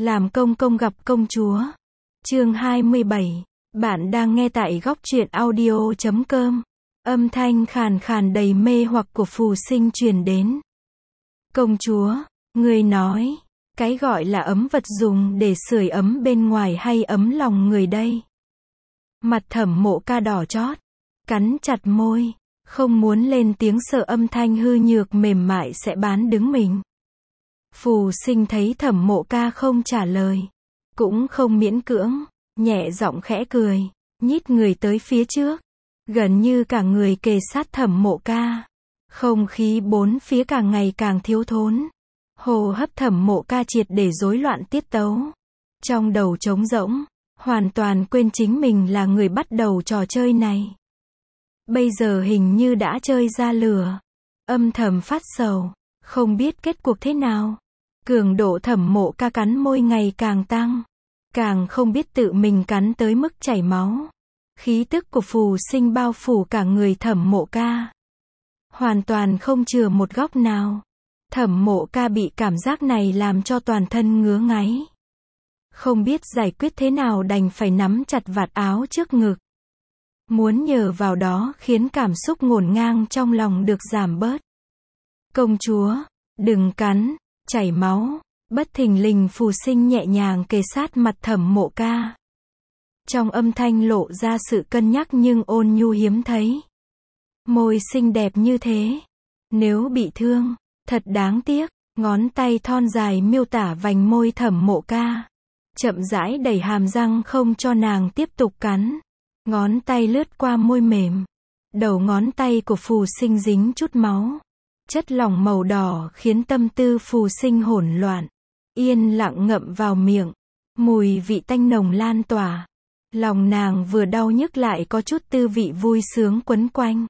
Làm công công gặp công chúa. Chương 27. Bạn đang nghe tại góc truyện audio.com. Âm thanh khàn khàn đầy mê hoặc của Phù Sinh truyền đến. Công chúa, người nói, cái gọi là ấm vật dùng để sưởi ấm bên ngoài hay ấm lòng người đây? Mặt Thẩm Mộ Ca đỏ chót, cắn chặt môi, không muốn lên tiếng sợ âm thanh hư nhược mềm mại sẽ bán đứng mình. Phù Sinh thấy Thẩm Mộ Ca không trả lời, cũng không miễn cưỡng, nhẹ giọng khẽ cười, nhích người tới phía trước, gần như cả người kề sát Thẩm Mộ Ca. Không khí bốn phía càng ngày càng thiếu thốn. Hô hấp Thẩm Mộ Ca triệt để rối loạn tiết tấu. Trong đầu trống rỗng, hoàn toàn quên chính mình là người bắt đầu trò chơi này. Bây giờ hình như đã chơi ra lửa. Âm thầm phát sầu, không biết kết cuộc thế nào. Cường độ Thẩm Mộ Ca cắn môi ngày càng tăng. Càng không biết tự mình cắn tới mức chảy máu. Khí tức của Phù Sinh bao phủ cả người Thẩm Mộ Ca. Hoàn toàn không chừa một góc nào. Thẩm Mộ Ca bị cảm giác này làm cho toàn thân ngứa ngáy. Không biết giải quyết thế nào đành phải nắm chặt vạt áo trước ngực. Muốn nhờ vào đó khiến cảm xúc ngổn ngang trong lòng được giảm bớt. Công chúa, đừng cắn, chảy máu. Bất thình lình Phù Sinh nhẹ nhàng kề sát mặt Thẩm Mộ Ca. Trong âm thanh lộ ra sự cân nhắc nhưng ôn nhu hiếm thấy. Môi xinh đẹp như thế, nếu bị thương, thật đáng tiếc. Ngón tay thon dài miêu tả vành môi Thẩm Mộ Ca, chậm rãi đẩy hàm răng không cho nàng tiếp tục cắn. Ngón tay lướt qua môi mềm, đầu ngón tay của Phù Sinh dính chút máu. Chất lỏng màu đỏ khiến tâm tư Phù Sinh hỗn loạn, yên lặng ngậm vào miệng. Mùi vị tanh nồng lan tỏa. Lòng nàng vừa đau nhức lại có chút tư vị vui sướng quấn quanh.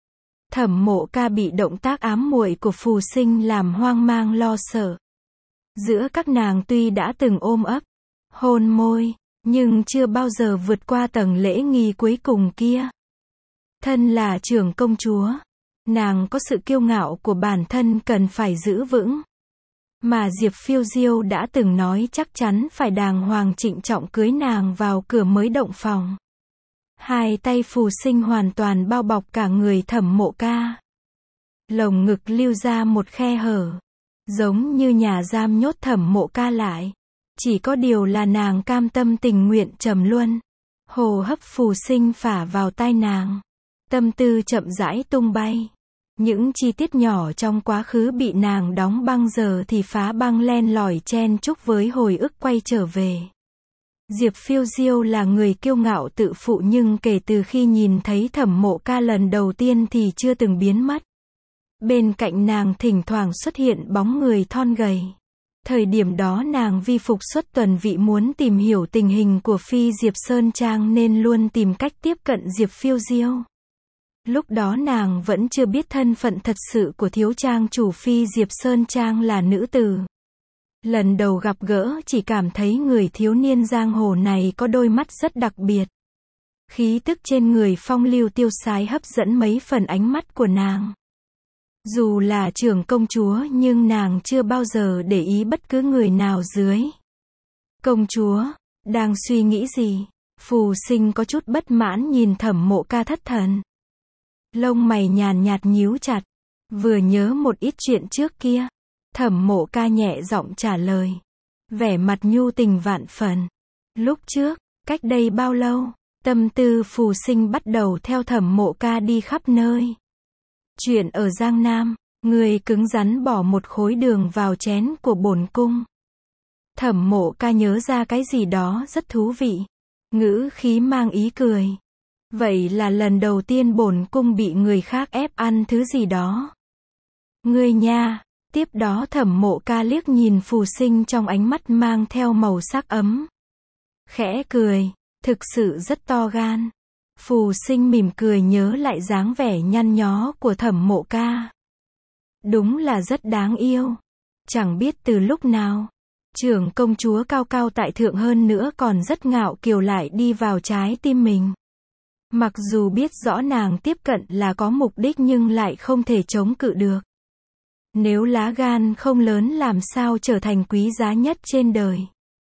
Thẩm Mộ Ca bị động tác ám muội của Phù Sinh làm hoang mang lo sợ. Giữa các nàng tuy đã từng ôm ấp, hôn môi, nhưng chưa bao giờ vượt qua tầng lễ nghi cuối cùng kia. Thân là trưởng công chúa, nàng có sự kiêu ngạo của bản thân cần phải giữ vững. Mà Diệp Phiêu Diêu đã từng nói chắc chắn phải đàng hoàng trịnh trọng cưới nàng vào cửa mới động phòng. Hai tay Phù Sinh hoàn toàn bao bọc cả người Thẩm Mộ Ca. Lồng ngực lưu ra một khe hở, giống như nhà giam nhốt Thẩm Mộ Ca lại. Chỉ có điều là nàng cam tâm tình nguyện trầm luân. Hô hấp Phù Sinh phả vào tai nàng. Tâm tư chậm rãi tung bay. Những chi tiết nhỏ trong quá khứ bị nàng đóng băng giờ thì phá băng len lỏi chen chúc với hồi ức quay trở về. Diệp Phiêu Diêu là người kiêu ngạo tự phụ nhưng kể từ khi nhìn thấy Thẩm Mộ Ca lần đầu tiên thì chưa từng biến mất. Bên cạnh nàng thỉnh thoảng xuất hiện bóng người thon gầy. Thời điểm đó nàng vi phục xuất tuần vị muốn tìm hiểu tình hình của Phi Diệp Sơn Trang nên luôn tìm cách tiếp cận Diệp Phiêu Diêu. Lúc đó nàng vẫn chưa biết thân phận thật sự của thiếu trang chủ Phi Diệp Sơn Trang là nữ tử. Lần đầu gặp gỡ chỉ cảm thấy người thiếu niên giang hồ này có đôi mắt rất đặc biệt. Khí tức trên người phong lưu tiêu sái hấp dẫn mấy phần ánh mắt của nàng. Dù là trưởng công chúa nhưng nàng chưa bao giờ để ý bất cứ người nào dưới. Công chúa, đang suy nghĩ gì? Phù Sinh có chút bất mãn nhìn Thẩm Mộ Ca thất thần. Lông mày nhàn nhạt nhíu chặt, vừa nhớ một ít chuyện trước kia. Thẩm Mộ Ca nhẹ giọng trả lời, vẻ mặt nhu tình vạn phần. Lúc trước, cách đây bao lâu, tâm tư Phù Sinh bắt đầu theo Thẩm Mộ Ca đi khắp nơi. Chuyện ở Giang Nam, người cứng rắn bỏ một khối đường vào chén của bổn cung. Thẩm Mộ Ca nhớ ra cái gì đó rất thú vị, ngữ khí mang ý cười. Vậy là lần đầu tiên bổn cung bị người khác ép ăn thứ gì đó. Ngươi nha. Tiếp đó Thẩm Mộ Ca liếc nhìn Phù Sinh trong ánh mắt mang theo màu sắc ấm. Khẽ cười, thực sự rất to gan. Phù Sinh mỉm cười nhớ lại dáng vẻ nhăn nhó của Thẩm Mộ Ca. Đúng là rất đáng yêu. Chẳng biết từ lúc nào, trưởng công chúa cao cao tại thượng hơn nữa còn rất ngạo kiều lại đi vào trái tim mình. Mặc dù biết rõ nàng tiếp cận là có mục đích nhưng lại không thể chống cự được. Nếu lá gan không lớn làm sao trở thành quý giá nhất trên đời.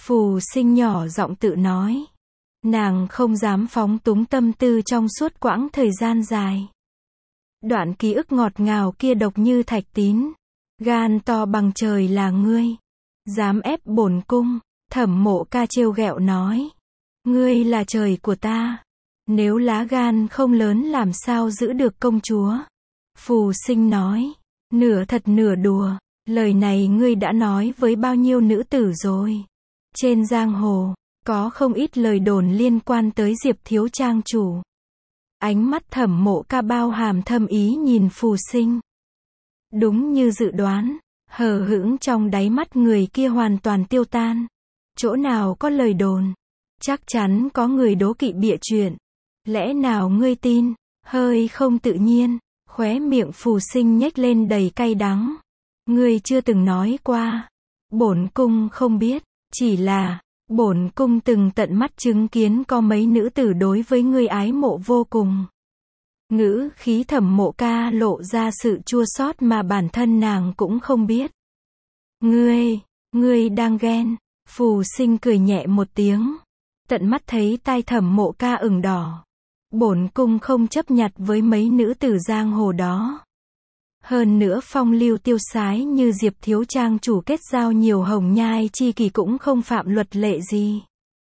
Phù Sinh nhỏ giọng tự nói. Nàng không dám phóng túng tâm tư trong suốt quãng thời gian dài. Đoạn ký ức ngọt ngào kia độc như thạch tín. Gan to bằng trời là ngươi. Dám ép bổn cung. Thẩm Mộ Ca trêu ghẹo nói. Ngươi là trời của ta. Nếu lá gan không lớn làm sao giữ được công chúa. Phù Sinh nói. Nửa thật nửa đùa. Lời này ngươi đã nói với bao nhiêu nữ tử rồi. Trên giang hồ, có không ít lời đồn liên quan tới Diệp thiếu trang chủ. Ánh mắt Thẩm Mộ Ca bao hàm thâm ý nhìn Phù Sinh. Đúng như dự đoán, hờ hững trong đáy mắt người kia hoàn toàn tiêu tan. Chỗ nào có lời đồn, chắc chắn có người đố kỵ bịa chuyện. Lẽ nào ngươi tin? Hơi không tự nhiên, khóe miệng Phù Sinh nhếch lên đầy cay đắng. Ngươi chưa từng nói qua. Bổn cung không biết, chỉ là bổn cung từng tận mắt chứng kiến có mấy nữ tử đối với ngươi ái mộ vô cùng. Ngữ khí Thẩm Mộ Ca lộ ra sự chua xót mà bản thân nàng cũng không biết. Ngươi đang ghen. Phù Sinh cười nhẹ một tiếng. Tận mắt thấy tai Thẩm Mộ Ca ửng đỏ. Bổn cung không chấp nhặt với mấy nữ tử giang hồ đó. Hơn nữa phong lưu tiêu sái như Diệp thiếu trang chủ kết giao nhiều hồng nhai chi kỷ cũng không phạm luật lệ gì.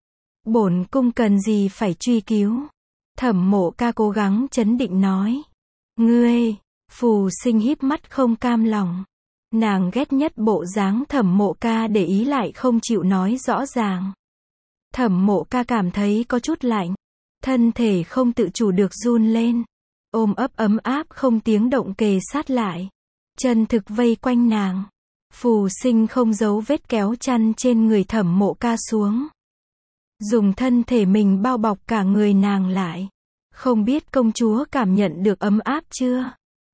Bổn cung cần gì phải truy cứu. Thẩm Mộ Ca cố gắng trấn định nói. Ngươi, Phù Sinh híp mắt không cam lòng. Nàng ghét nhất bộ dáng Thẩm Mộ Ca để ý lại không chịu nói rõ ràng. Thẩm Mộ Ca cảm thấy có chút lạnh. Thân thể không tự chủ được run lên. Ôm ấp ấm áp không tiếng động kề sát lại. Chân thực vây quanh nàng. Phù Sinh không giấu vết kéo chăn trên người Thẩm Mộ Ca xuống. Dùng thân thể mình bao bọc cả người nàng lại. Không biết công chúa cảm nhận được ấm áp chưa?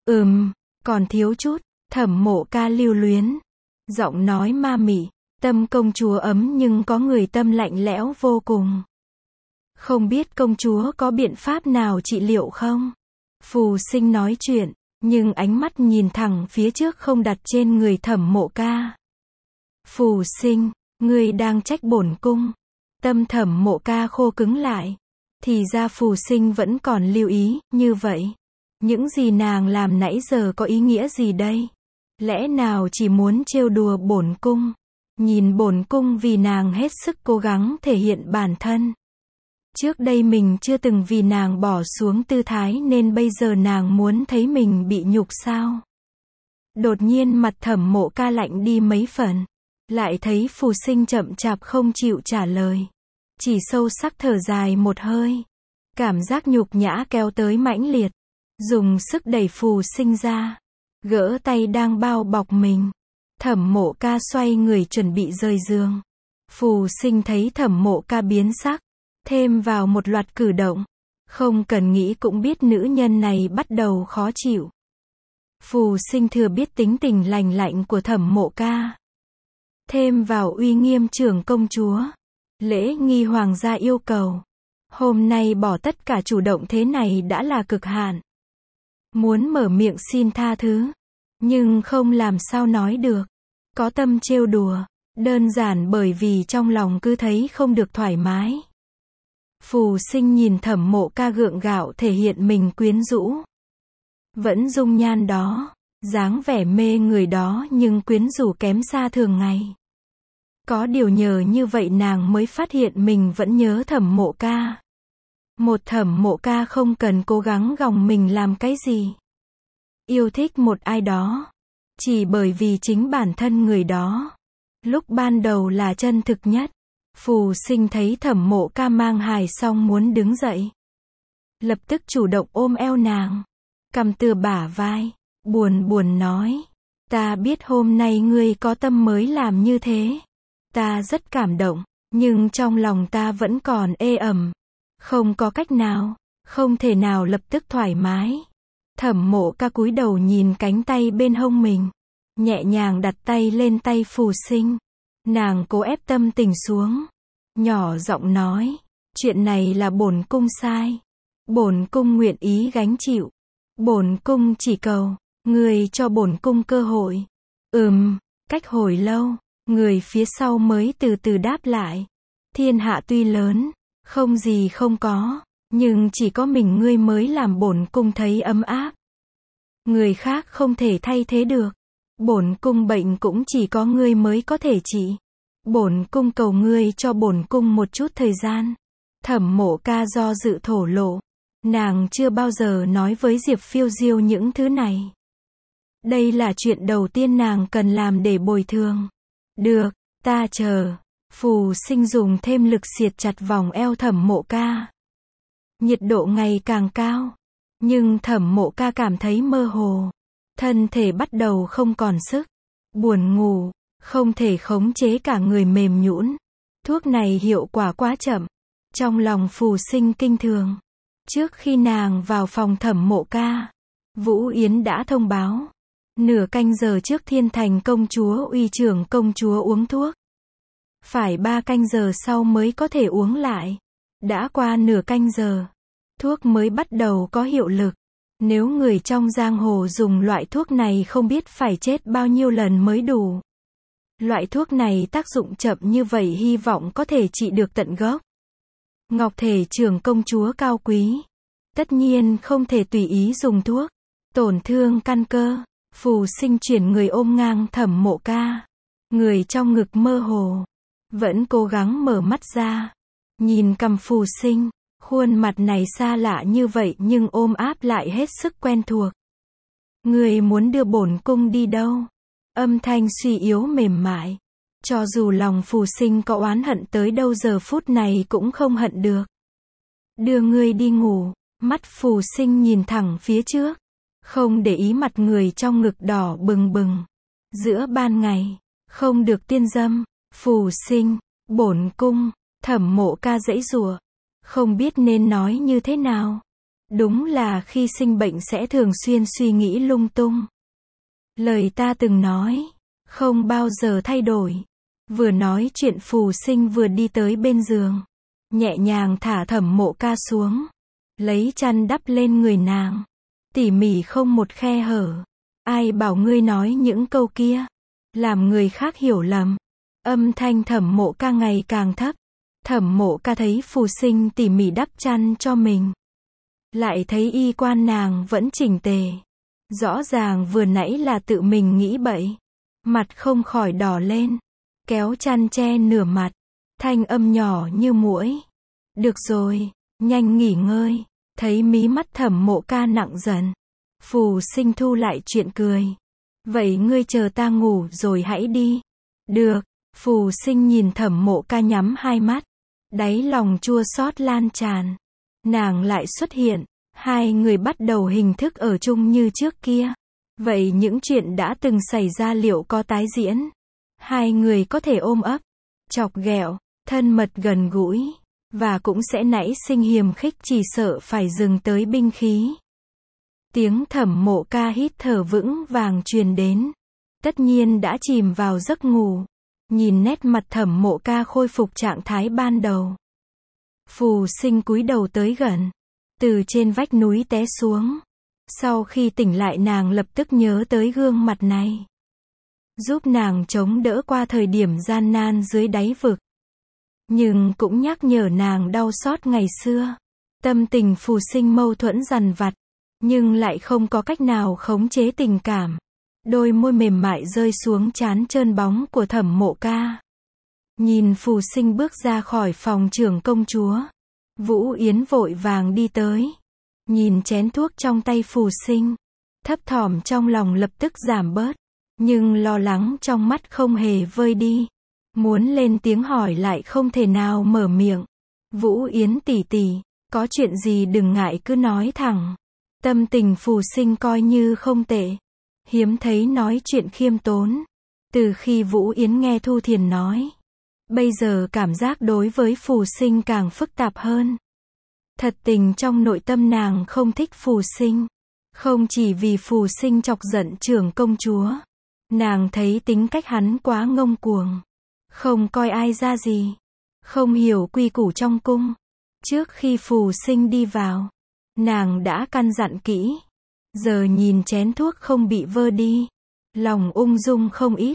Còn thiếu chút. Thẩm Mộ Ca lưu luyến. Giọng nói ma mị. Tâm công chúa ấm nhưng có người tâm lạnh lẽo vô cùng. Không biết công chúa có biện pháp nào trị liệu không? Phù Sinh nói chuyện, nhưng ánh mắt nhìn thẳng phía trước không đặt trên người Thẩm Mộ Ca. Phù Sinh, ngươi đang trách bổn cung. Tâm Thẩm Mộ Ca khô cứng lại. Thì ra Phù Sinh vẫn còn lưu ý, như vậy. Những gì nàng làm nãy giờ có ý nghĩa gì đây? Lẽ nào chỉ muốn trêu đùa bổn cung? Nhìn bổn cung vì nàng hết sức cố gắng thể hiện bản thân. Trước đây mình chưa từng vì nàng bỏ xuống tư thái nên bây giờ nàng muốn thấy mình bị nhục sao? Đột nhiên mặt Thẩm Mộ Ca lạnh đi mấy phần. Lại thấy Phù Sinh chậm chạp không chịu trả lời. Chỉ sâu sắc thở dài một hơi. Cảm giác nhục nhã kéo tới mãnh liệt. Dùng sức đẩy Phù Sinh ra. Gỡ tay đang bao bọc mình. Thẩm Mộ Ca xoay người chuẩn bị rời giường. Phù Sinh thấy Thẩm Mộ Ca biến sắc. Thêm vào một loạt cử động. Không cần nghĩ cũng biết nữ nhân này bắt đầu khó chịu. Phù Sinh thừa biết tính tình lành lạnh của Thẩm Mộ Ca. Thêm vào uy nghiêm trưởng công chúa. Lễ nghi hoàng gia yêu cầu. Hôm nay bỏ tất cả chủ động thế này đã là cực hạn. Muốn mở miệng xin tha thứ. Nhưng không làm sao nói được. Có tâm trêu đùa. Đơn giản bởi vì trong lòng cứ thấy không được thoải mái. Phù Sinh nhìn Thẩm Mộ Ca gượng gạo thể hiện mình quyến rũ. Vẫn dung nhan đó, dáng vẻ mê người đó nhưng quyến rũ kém xa thường ngày. Có điều nhờ như vậy nàng mới phát hiện mình vẫn nhớ Thẩm Mộ Ca. Một Thẩm Mộ Ca không cần cố gắng gồng mình làm cái gì. Yêu thích một ai đó. Chỉ bởi vì chính bản thân người đó. Lúc ban đầu là chân thực nhất. Phù Sinh thấy Thẩm Mộ Ca mang hài xong muốn đứng dậy. Lập tức chủ động ôm eo nàng. Cầm tựa bả vai. Buồn buồn nói. Ta biết hôm nay ngươi có tâm mới làm như thế. Ta rất cảm động. Nhưng trong lòng ta vẫn còn ê ẩm. Không có cách nào. Không thể nào lập tức thoải mái. Thẩm Mộ Ca cúi đầu nhìn cánh tay bên hông mình. Nhẹ nhàng đặt tay lên tay Phù Sinh. Nàng cố ép tâm tình xuống. Nhỏ giọng nói. Chuyện này là bổn cung sai. Bổn cung nguyện ý gánh chịu. Bổn cung chỉ cầu. Ngươi cho bổn cung cơ hội. Cách hồi lâu. Người phía sau mới từ từ đáp lại. Thiên hạ tuy lớn, không gì không có, nhưng chỉ có mình ngươi mới làm bổn cung thấy ấm áp. Người khác không thể thay thế được. Bổn cung bệnh cũng chỉ có ngươi mới có thể trị. Bổn cung cầu ngươi cho bổn cung một chút thời gian. Thẩm Mộ Ca do dự thổ lộ. Nàng chưa bao giờ nói với Diệp Phiêu Diêu những thứ này. Đây là chuyện đầu tiên nàng cần làm để bồi thường. Được, ta chờ. Phù Sinh dùng thêm lực siết chặt vòng eo Thẩm Mộ Ca. Nhiệt độ ngày càng cao. Nhưng Thẩm Mộ Ca cảm thấy mơ hồ. Thân thể bắt đầu không còn sức. Buồn ngủ, không thể khống chế cả người mềm nhũn. Thuốc này hiệu quả quá chậm. Trong lòng Phù Sinh kinh thường. Trước khi nàng vào phòng Thẩm Mộ Ca, Vũ Yến đã thông báo. Nửa canh giờ trước Thiên Thành công chúa uy trưởng công chúa uống thuốc. Phải 3 canh giờ sau mới có thể uống lại. Đã qua nửa canh giờ, thuốc mới bắt đầu có hiệu lực. Nếu người trong giang hồ dùng loại thuốc này không biết phải chết bao nhiêu lần mới đủ. Loại thuốc này tác dụng chậm như vậy hy vọng có thể trị được tận gốc. Ngọc Thể trưởng công chúa cao quý. Tất nhiên không thể tùy ý dùng thuốc. Tổn thương căn cơ. Phù Sinh chuyển người ôm ngang Thẩm Mộ Ca. Người trong ngực mơ hồ. Vẫn cố gắng mở mắt ra. Nhìn cằm Phù Sinh. Khuôn mặt này xa lạ như vậy nhưng ôm áp lại hết sức quen thuộc. Người muốn đưa bổn cung đi đâu? Âm thanh suy yếu mềm mại. Cho dù lòng Phù Sinh có oán hận tới đâu giờ phút này cũng không hận được. Đưa ngươi đi ngủ. Mắt Phù Sinh nhìn thẳng phía trước. Không để ý mặt người trong ngực đỏ bừng bừng. Giữa ban ngày. Không được tiên dâm. Phù Sinh. Bổn cung. Thẩm Mộ Ca giãy giụa. Không biết nên nói như thế nào. Đúng là khi sinh bệnh sẽ thường xuyên suy nghĩ lung tung. Lời ta từng nói. Không bao giờ thay đổi. Vừa nói chuyện Phù Sinh vừa đi tới bên giường. Nhẹ nhàng thả Thẩm Mộ Ca xuống. Lấy chăn đắp lên người nàng. Tỉ mỉ không một khe hở. Ai bảo ngươi nói những câu kia. Làm người khác hiểu lầm. Âm thanh Thẩm Mộ Ca ngày càng thấp. Thẩm Mộ Ca thấy Phù Sinh tỉ mỉ đắp chăn cho mình. Lại thấy y quan nàng vẫn chỉnh tề. Rõ ràng vừa nãy là tự mình nghĩ bậy. Mặt không khỏi đỏ lên. Kéo chăn che nửa mặt. Thanh âm nhỏ như muỗi. Được rồi, nhanh nghỉ ngơi. Thấy mí mắt Thẩm Mộ Ca nặng dần. Phù Sinh thu lại chuyện cười. Vậy ngươi chờ ta ngủ rồi hãy đi. Được. Phù Sinh nhìn Thẩm Mộ Ca nhắm hai mắt. Đáy lòng chua xót lan tràn. Nàng lại xuất hiện. Hai người bắt đầu hình thức ở chung như trước kia. Vậy những chuyện đã từng xảy ra liệu có tái diễn? Hai người có thể ôm ấp, chọc ghẹo, thân mật gần gũi. Và cũng sẽ nảy sinh hiềm khích chỉ sợ phải dừng tới binh khí. Tiếng Thẩm Mộ Ca hít thở vững vàng truyền đến. Tất nhiên đã chìm vào giấc ngủ. Nhìn nét mặt Thẩm Mộ Ca khôi phục trạng thái ban đầu. Phù Sinh cúi đầu tới gần. Từ trên vách núi té xuống. Sau khi tỉnh lại nàng lập tức nhớ tới gương mặt này. Giúp nàng chống đỡ qua thời điểm gian nan dưới đáy vực. Nhưng cũng nhắc nhở nàng đau xót ngày xưa. Tâm tình Phù Sinh mâu thuẫn dằn vặt. Nhưng lại không có cách nào khống chế tình cảm. Đôi môi mềm mại rơi xuống trán trơn bóng của Thẩm Mộ Ca. Nhìn Phù Sinh bước ra khỏi phòng trưởng công chúa. Vũ Yến vội vàng đi tới. Nhìn chén thuốc trong tay Phù Sinh. Thấp thỏm trong lòng lập tức giảm bớt. Nhưng lo lắng trong mắt không hề vơi đi. Muốn lên tiếng hỏi lại không thể nào mở miệng. Vũ Yến tỷ tỷ, có chuyện gì đừng ngại cứ nói thẳng. Tâm tình Phù Sinh coi như không tệ. Hiếm thấy nói chuyện khiêm tốn. Từ khi Vũ Yến nghe Thu Thiền nói. Bây giờ cảm giác đối với Phù Sinh càng phức tạp hơn. Thật tình trong nội tâm nàng không thích Phù Sinh. Không chỉ vì Phù Sinh chọc giận trưởng công chúa. Nàng thấy tính cách hắn quá ngông cuồng. Không coi ai ra gì. Không hiểu quy củ trong cung. Trước khi Phù Sinh đi vào. Nàng đã căn dặn kỹ. Giờ nhìn chén thuốc không bị vơ đi. Lòng ung dung không ít.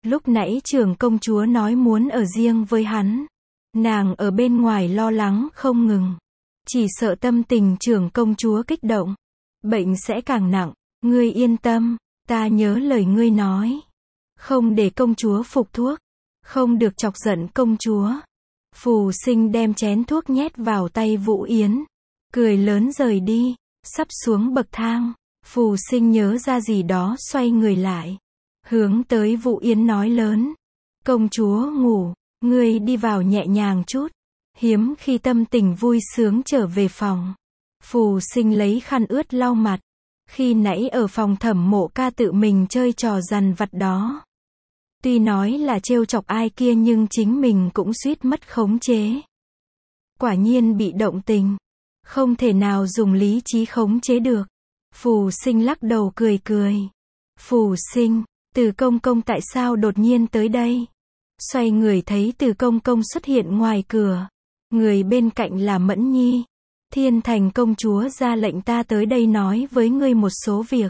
Lúc nãy trưởng công chúa nói muốn ở riêng với hắn. Nàng ở bên ngoài lo lắng không ngừng. Chỉ sợ tâm tình trưởng công chúa kích động. Bệnh sẽ càng nặng. Ngươi yên tâm, ta nhớ lời ngươi nói. Không để công chúa phục thuốc. Không được chọc giận công chúa. Phù Sinh đem chén thuốc nhét vào tay Vũ Yến. Cười lớn rời đi. Sắp xuống bậc thang. Phù Sinh nhớ ra gì đó xoay người lại. Hướng tới Vũ Yến nói lớn. Công chúa ngủ. Ngươi đi vào nhẹ nhàng chút. Hiếm khi tâm tình vui sướng trở về phòng. Phù Sinh lấy khăn ướt lau mặt. Khi nãy ở phòng Thẩm Mộ Ca tự mình chơi trò dằn vặt đó. Tuy nói là trêu chọc ai kia nhưng chính mình cũng suýt mất khống chế. Quả nhiên bị động tình. Không thể nào dùng lý trí khống chế được. Phù Sinh lắc đầu cười cười. Phù Sinh, Từ Công Công tại sao đột nhiên tới đây? Xoay người thấy Từ Công Công xuất hiện ngoài cửa. Người bên cạnh là Mẫn Nhi. Thiên Thành công chúa ra lệnh ta tới đây nói với ngươi một số việc.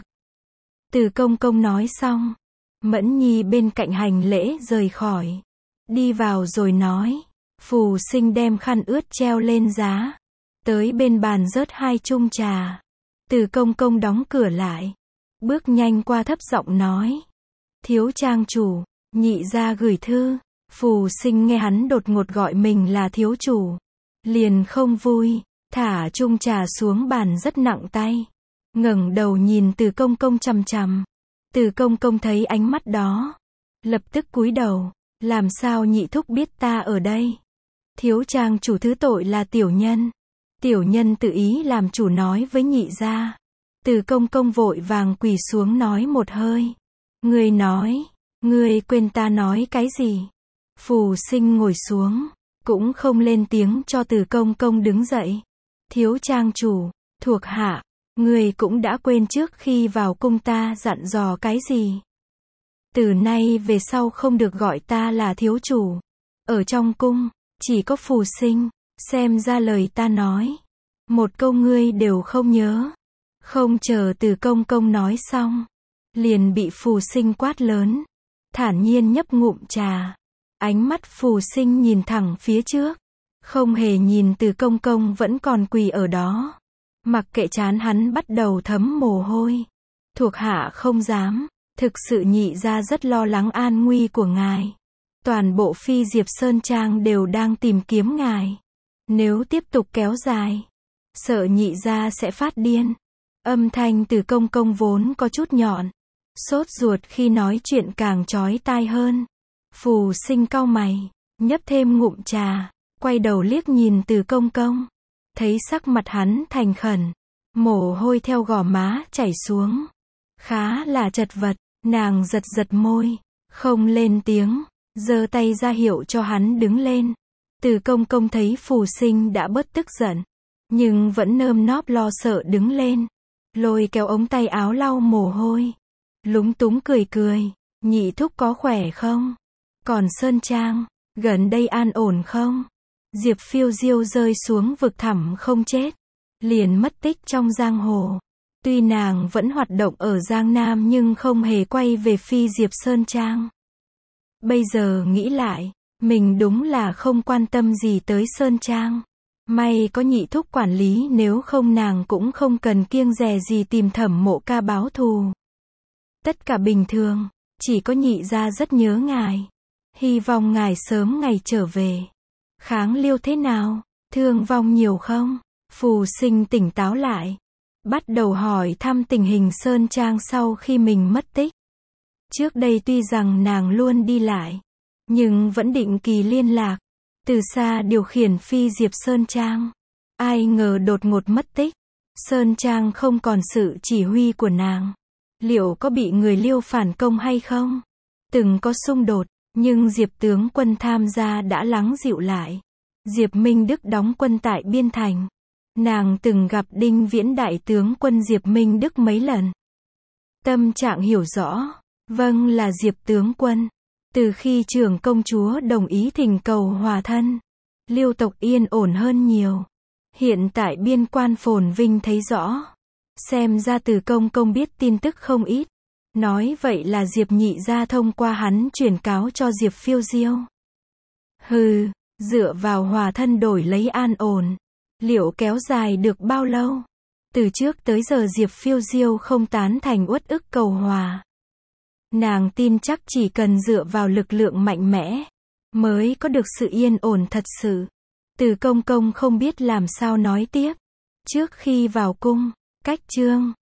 Từ Công Công nói xong. Mẫn Nhi bên cạnh hành lễ rời khỏi. Đi vào rồi nói. Phù Sinh đem khăn ướt treo lên giá. Tới bên bàn rớt 2 chung trà. Từ Công Công đóng cửa lại. Bước nhanh qua thấp giọng nói. Thiếu trang chủ, nhị gia gửi thư. Phù Sinh nghe hắn đột ngột gọi mình là thiếu chủ. Liền không vui. Thả chung trà xuống bàn rất nặng tay. Ngẩng đầu nhìn Từ Công Công chằm chằm. Từ Công Công thấy ánh mắt đó. Lập tức cúi đầu. Làm sao nhị thúc biết ta ở đây? Thiếu trang chủ thứ tội là tiểu nhân. Tiểu nhân tự ý làm chủ nói với nhị gia. Từ Công Công vội vàng quỳ xuống nói một hơi. Ngươi nói. Ngươi quên ta nói cái gì? Phù Sinh ngồi xuống. Cũng không lên tiếng cho Từ Công Công đứng dậy. Thiếu trang chủ, thuộc hạ, ngươi cũng đã quên trước khi vào cung ta dặn dò cái gì. Từ nay về sau không được gọi ta là thiếu chủ. Ở trong cung, chỉ có Phù Sinh, xem ra lời ta nói. Một câu ngươi đều không nhớ. Không chờ Từ Công Công nói xong. Liền bị Phù Sinh quát lớn. Thản nhiên nhấp ngụm trà. Ánh mắt Phù Sinh nhìn thẳng phía trước. Không hề nhìn Từ Công Công vẫn còn quỳ ở đó. Mặc kệ trán hắn bắt đầu thấm mồ hôi. Thuộc hạ không dám. Thực sự nhị gia rất lo lắng an nguy của ngài. Toàn bộ Phi Diệp Sơn Trang đều đang tìm kiếm ngài. Nếu tiếp tục kéo dài, sợ nhị gia sẽ phát điên. Âm thanh Từ Công Công vốn có chút nhọn. Sốt ruột khi nói chuyện càng chói tai hơn. Phù Sinh cau mày, nhấp thêm ngụm trà. Quay đầu liếc nhìn Từ Công Công. Thấy sắc mặt hắn thành khẩn. Mồ hôi theo gò má chảy xuống. Khá là chật vật. Nàng giật giật môi. Không lên tiếng. Giơ tay ra hiệu cho hắn đứng lên. Từ Công Công thấy Phù Sinh đã bớt tức giận. Nhưng vẫn nơm nóp lo sợ đứng lên. Lôi kéo ống tay áo lau mồ hôi. Lúng túng cười cười. Nhị thúc có khỏe không? Còn Sơn Trang, gần đây an ổn không? Diệp Phiêu Diêu rơi xuống vực thẳm không chết. Liền mất tích trong giang hồ. Tuy nàng vẫn hoạt động ở Giang Nam nhưng không hề quay về Phi Diệp Sơn Trang. Bây giờ nghĩ lại, mình đúng là không quan tâm gì tới Sơn Trang. May có nhị thúc quản lý, nếu không nàng cũng không cần kiêng dè gì tìm Thẩm Mộ Ca báo thù. Tất cả bình thường, chỉ có nhị gia rất nhớ ngài. Hy vọng ngài sớm ngày trở về. Kháng Liêu thế nào? Thương vong nhiều không? Phù Sinh tỉnh táo lại. Bắt đầu hỏi thăm tình hình Sơn Trang sau khi mình mất tích. Trước đây tuy rằng nàng luôn đi lại, nhưng vẫn định kỳ liên lạc. Từ xa điều khiển Phi Diệp Sơn Trang. Ai ngờ đột ngột mất tích. Sơn Trang không còn sự chỉ huy của nàng. Liệu có bị người Liêu phản công hay không? Từng có xung đột, nhưng Diệp tướng quân tham gia đã lắng dịu lại. Diệp Minh Đức đóng quân tại Biên Thành. Nàng từng gặp Đinh Viễn đại tướng quân Diệp Minh Đức mấy lần. Tâm trạng hiểu rõ. Vâng là Diệp tướng quân. Từ khi trưởng công chúa đồng ý thỉnh cầu hòa thân, Liêu tộc yên ổn hơn nhiều. Hiện tại biên quan phồn vinh thấy rõ. Xem ra Từ Công Công biết tin tức không ít. Nói vậy là Diệp Nhị gia thông qua hắn truyền cáo cho Diệp Phiêu Diêu. Hừ, dựa vào hòa thân đổi lấy an ổn. Liệu kéo dài được bao lâu? Từ trước tới giờ Diệp Phiêu Diêu không tán thành uất ức cầu hòa. Nàng tin chắc chỉ cần dựa vào lực lượng mạnh mẽ, mới có được sự yên ổn thật sự. Từ Công Công không biết làm sao nói tiếp. Trước khi vào cung, Cách Chương